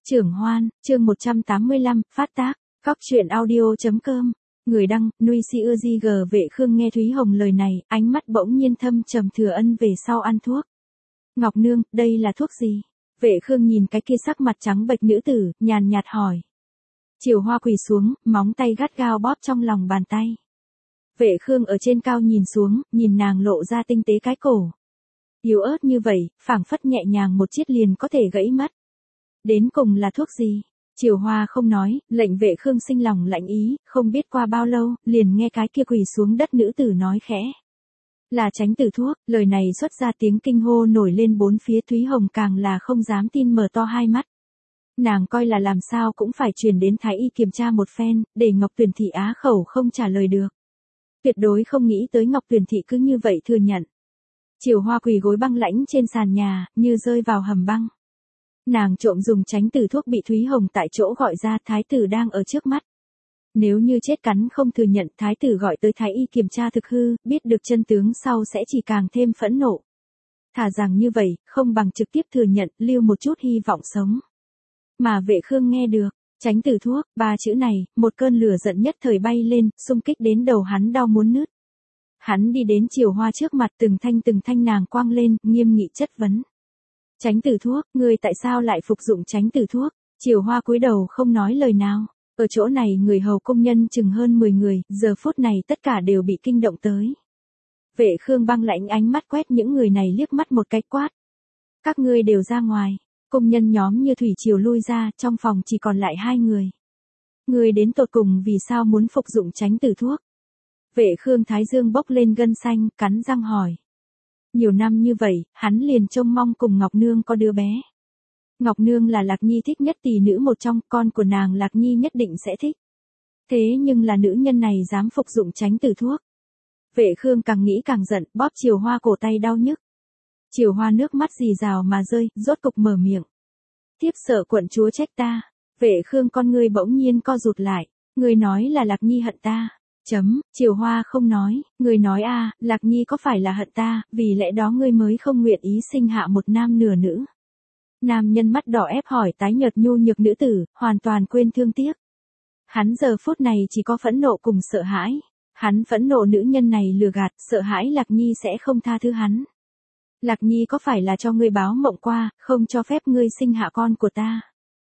Trưởng Hoan, chương 185, phát tác, Cóc truyện audio.com, người đăng, nuôi si ưa di g Vệ Khương nghe Thúy Hồng lời này, ánh mắt bỗng nhiên thâm trầm Thừa Ân về sau ăn thuốc. Ngọc Nương, đây là thuốc gì? Vệ Khương nhìn cái kia sắc mặt trắng bệch nữ tử, nhàn nhạt hỏi. Chiều Hoa quỳ xuống, móng tay gắt gao bóp trong lòng bàn tay. Vệ Khương ở trên cao nhìn xuống, nhìn nàng lộ ra tinh tế cái cổ. Yếu ớt như vậy, phảng phất nhẹ nhàng một chiếc liền có thể gãy mất. Đến cùng là thuốc gì? Chiều Hoa không nói, lệnh Vệ Khương sinh lòng lạnh ý, không biết qua bao lâu, liền nghe cái kia quỳ xuống đất nữ tử nói khẽ. Là tránh tử thuốc, lời này xuất ra tiếng kinh hô nổi lên bốn phía. Thúy Hồng càng là không dám tin, mở to hai mắt. Nàng coi là làm sao cũng phải truyền đến Thái Y kiểm tra một phen, để Ngọc Tuyền Thị á khẩu không trả lời được. Tuyệt đối không nghĩ tới Ngọc Tuyền Thị cứ như vậy thừa nhận. Chiều Hoa quỳ gối băng lãnh trên sàn nhà, như rơi vào hầm băng. Nàng trộm dùng tránh tử thuốc bị Thúy Hồng tại chỗ gọi ra, thái tử đang ở trước mắt. Nếu như chết cắn không thừa nhận, thái tử gọi tới Thái Y kiểm tra thực hư, biết được chân tướng sau sẽ chỉ càng thêm phẫn nộ. Thà rằng như vậy, không bằng trực tiếp thừa nhận, lưu một chút hy vọng sống. Mà Vệ Khương nghe được, tránh tử thuốc, ba chữ này, một cơn lửa giận nhất thời bay lên, xung kích đến đầu hắn đau muốn nứt. Hắn đi đến Chiều Hoa trước mặt, từng thanh nàng quang lên, nghiêm nghị chất vấn. Tránh tử thuốc, ngươi tại sao lại phục dụng tránh tử thuốc? Chiều Hoa cúi đầu không nói lời nào. Ở chỗ này người hầu công nhân chừng hơn 10 người, giờ phút này tất cả đều bị kinh động tới. Vệ Khương băng lãnh ánh mắt quét những người này liếc mắt một cái quát. Các ngươi đều ra ngoài. Công nhân nhóm như thủy triều lui ra, trong phòng chỉ còn lại 2 người. Ngươi đến tột cùng vì sao muốn phục dụng tránh tử thuốc? Vệ Khương thái dương bốc lên gân xanh, cắn răng hỏi. Nhiều năm như vậy, hắn liền trông mong cùng Ngọc Nương có đứa bé. Ngọc Nương là Lạc Nhi thích nhất tỷ nữ một trong, con của nàng Lạc Nhi nhất định sẽ thích. Thế nhưng là nữ nhân này dám phục dụng tránh tử thuốc. Vệ Khương càng nghĩ càng giận, bóp Chiều Hoa cổ tay đau nhức. Chiều Hoa nước mắt rì rào mà rơi, rốt cục mở miệng. Tiếp sợ quận chúa trách ta. Vệ Khương con ngươi bỗng nhiên co rụt lại. Ngươi nói là Lạc Nhi hận ta. Chiều Hoa không nói, ngươi nói Lạc Nhi có phải là hận ta, vì lẽ đó ngươi mới không nguyện ý sinh hạ một nam nửa nữ. Nam nhân mắt đỏ ép hỏi tái nhợt nhu nhược nữ tử, hoàn toàn quên thương tiếc. Hắn giờ phút này chỉ có phẫn nộ cùng sợ hãi. Hắn phẫn nộ nữ nhân này lừa gạt, sợ hãi Lạc Nhi sẽ không tha thứ hắn. Lạc Nhi có phải là cho ngươi báo mộng qua, không cho phép ngươi sinh hạ con của ta?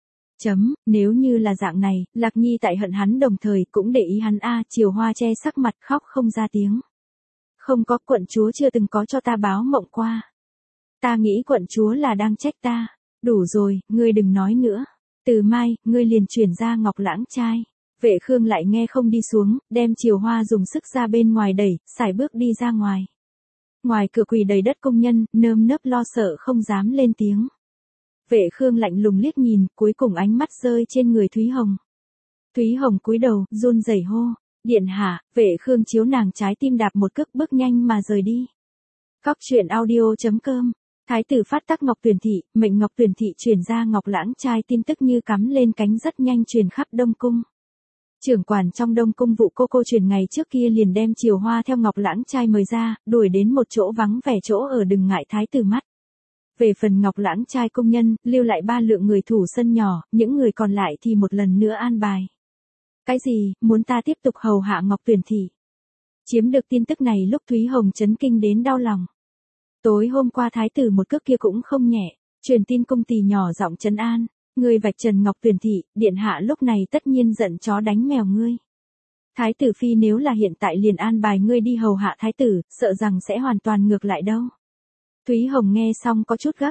Nếu như là dạng này, Lạc Nhi tại hận hắn đồng thời cũng để ý hắn Chiều Hoa che sắc mặt khóc không ra tiếng. Không có, quận chúa chưa từng có cho ta báo mộng qua. Ta nghĩ quận chúa là đang trách ta. Đủ rồi, ngươi đừng nói nữa. Từ mai, ngươi liền chuyển ra Ngọc Lãng trai. Vệ Khương lại nghe không đi xuống, đem Chiều Hoa dùng sức ra bên ngoài đẩy, sải bước đi ra ngoài. Ngoài cửa quỳ đầy đất công nhân, nơm nớp lo sợ không dám lên tiếng. Vệ Khương lạnh lùng liếc nhìn, cuối cùng ánh mắt rơi trên người Thúy Hồng. Thúy Hồng cúi đầu, run rẩy hô. Điện hạ. Vệ Khương chiếu nàng trái tim đạp một cước bước nhanh mà rời đi. Cóc truyện audio.com. Thái tử phát tác Ngọc Tuyền Thị, mệnh Ngọc Tuyền Thị chuyển ra Ngọc Lãng trai, tin tức như cắm lên cánh rất nhanh truyền khắp Đông Cung. Trưởng quản trong Đông Cung vụ cô truyền ngày trước kia liền đem Chiều Hoa theo Ngọc Lãng trai mời ra, đuổi đến một chỗ vắng vẻ chỗ ở đừng ngại thái tử mắt. Về phần Ngọc Lãng trai công nhân, lưu lại 3 lượng người thủ sân nhỏ, những người còn lại thì một lần nữa an bài. Cái gì, muốn ta tiếp tục hầu hạ Ngọc Tuyền Thị? Chiếm được tin tức này lúc Thúy Hồng chấn kinh đến đau lòng. Tối hôm qua thái tử một cước kia cũng không nhẹ, truyền tin cung tỳ nhỏ giọng trấn an, ngươi vạch trần Ngọc Tuyền Thị, điện hạ lúc này tất nhiên giận chó đánh mèo ngươi. Thái tử phi nếu là hiện tại liền an bài ngươi đi hầu hạ thái tử, sợ rằng sẽ hoàn toàn ngược lại đâu. Thúy Hồng nghe xong có chút gấp,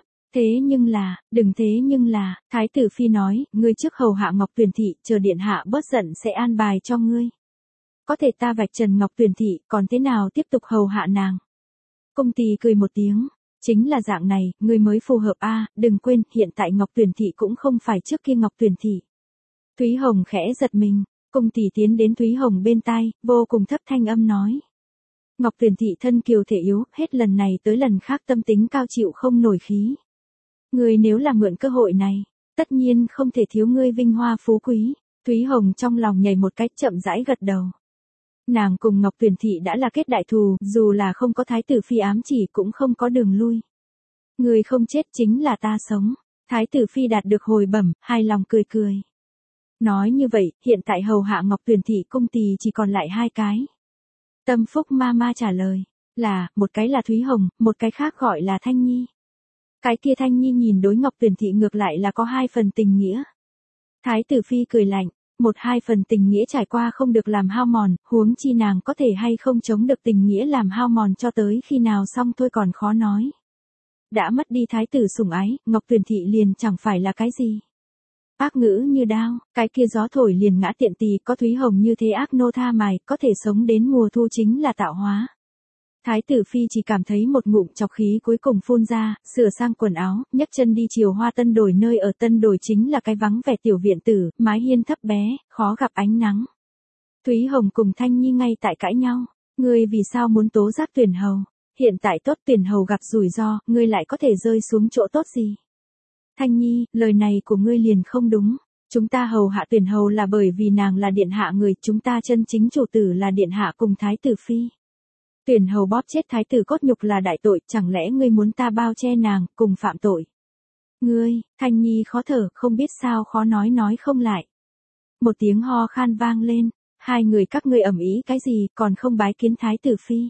đừng thế nhưng là, thái tử phi nói, ngươi trước hầu hạ Ngọc Tuyền Thị, chờ điện hạ bớt giận sẽ an bài cho ngươi. Có thể ta vạch trần Ngọc Tuyền Thị, còn thế nào tiếp tục hầu hạ nàng? Cung tỳ cười một tiếng, chính là dạng này, ngươi mới phù hợp đừng quên, hiện tại Ngọc Tuyền Thị cũng không phải trước kia Ngọc Tuyền Thị. Thúy Hồng khẽ giật mình, cung tỳ tiến đến Thúy Hồng bên tai, vô cùng thấp thanh âm nói. Ngọc Tuyền Thị thân kiều thể yếu, hết lần này tới lần khác tâm tính cao chịu không nổi khí. Ngươi nếu là mượn cơ hội này, tất nhiên không thể thiếu ngươi vinh hoa phú quý. Thúy Hồng trong lòng nhảy một cách chậm rãi gật đầu. Nàng cùng Ngọc Tuyền Thị đã là kết đại thù, dù là không có thái tử phi ám chỉ cũng không có đường lui. Ngươi không chết chính là ta sống. Thái tử phi đạt được hồi bẩm, hài lòng cười cười. Nói như vậy, hiện tại hầu hạ Ngọc Tuyền thị cung tỳ chỉ còn lại 2 cái. Tâm Phúc Mama trả lời, là, một cái là Thúy Hồng, một cái khác gọi là Thanh Nhi. Cái kia Thanh Nhi nhìn đối Ngọc Tuyền thị ngược lại là có 2 phần tình nghĩa. Thái tử phi cười lạnh, 1-2 phần tình nghĩa trải qua không được làm hao mòn, huống chi nàng có thể hay không chống được tình nghĩa làm hao mòn cho tới khi nào xong thôi còn khó nói. Đã mất đi thái tử sủng ái, Ngọc Tuyền thị liền chẳng phải là cái gì. Ác ngữ như đao, cái kia gió thổi liền ngã tiện tì, có Thúy Hồng như thế ác nô tha mài, có thể sống đến mùa thu chính là tạo hóa. Thái tử phi chỉ cảm thấy một ngụm chọc khí cuối cùng phun ra, sửa sang quần áo, nhấc chân đi chiều Hoa Tân Đồi, nơi ở Tân Đồi chính là cái vắng vẻ tiểu viện tử, mái hiên thấp bé, khó gặp ánh nắng. Thúy Hồng cùng Thanh Nhi ngay tại cãi nhau, ngươi vì sao muốn tố giác Tuyển hầu? Hiện tại tốt Tuyển hầu gặp rủi ro, ngươi lại có thể rơi xuống chỗ tốt gì? Thanh Nhi, lời này của ngươi liền không đúng. Chúng ta hầu hạ Tuyển hầu là bởi vì nàng là điện hạ người, chúng ta chân chính chủ tử là điện hạ cùng thái tử phi. Tuyển hầu bóp chết thái tử cốt nhục là đại tội, chẳng lẽ ngươi muốn ta bao che nàng, cùng phạm tội? Ngươi, Thanh Nhi khó thở, không biết sao khó nói không lại. Một tiếng ho khan vang lên, 2 người các ngươi ầm ĩ cái gì, còn không bái kiến thái tử phi.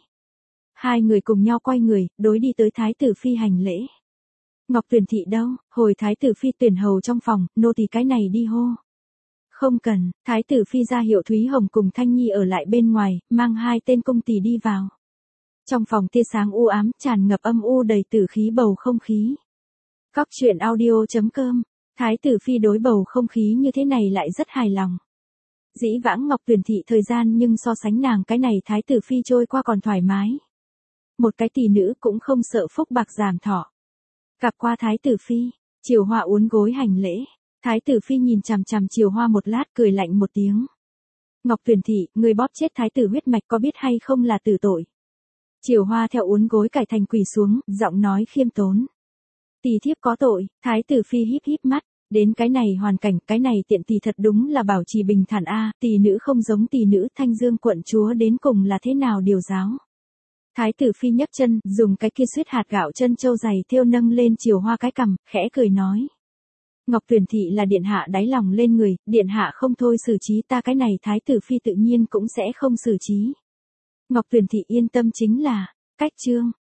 2 người cùng nhau quay người, đối đi tới thái tử phi hành lễ. Ngọc Tuyền thị đâu, hồi thái tử phi Tuyển hầu trong phòng, nô tỳ cái này đi hô. Không cần, thái tử phi ra hiệu Thúy Hồng cùng Thanh Nhi ở lại bên ngoài, mang 2 tên cung tỳ đi vào. Trong phòng tia sáng u ám, tràn ngập âm u đầy tử khí bầu không khí. Cóc truyện audio.com, thái tử phi đối bầu không khí như thế này lại rất hài lòng. Dĩ vãng Ngọc Tuyền thị thời gian nhưng so sánh nàng cái này thái tử phi trôi qua còn thoải mái. Một cái tỷ nữ cũng không sợ phúc bạc giảm thọ. Gặp qua thái tử phi, Triều Hoa uốn gối hành lễ. Thái tử phi nhìn chằm chằm Triều Hoa một lát cười lạnh một tiếng. Ngọc Tuyền thị, người bóp chết thái tử huyết mạch có biết hay không là tử tội? Triều Hoa theo uốn gối cải thành quỳ xuống, giọng nói khiêm tốn. Tỷ thiếp có tội, thái tử phi híp híp mắt, đến cái này hoàn cảnh, cái này tiện tỷ thật đúng là bảo trì bình thản a, tỷ nữ không giống tỷ nữ, Thanh Dương quận chúa đến cùng là thế nào điều giáo? Thái tử phi nhấc chân, dùng cái kia suýt hạt gạo chân châu dày thêu nâng lên Triều Hoa cái cằm, khẽ cười nói. Ngọc Tuyền thị là điện hạ đáy lòng lên người, điện hạ không thôi xử trí ta cái này thái tử phi tự nhiên cũng sẽ không xử trí. Ngọc Tuyền thị yên tâm chính là, cách chương.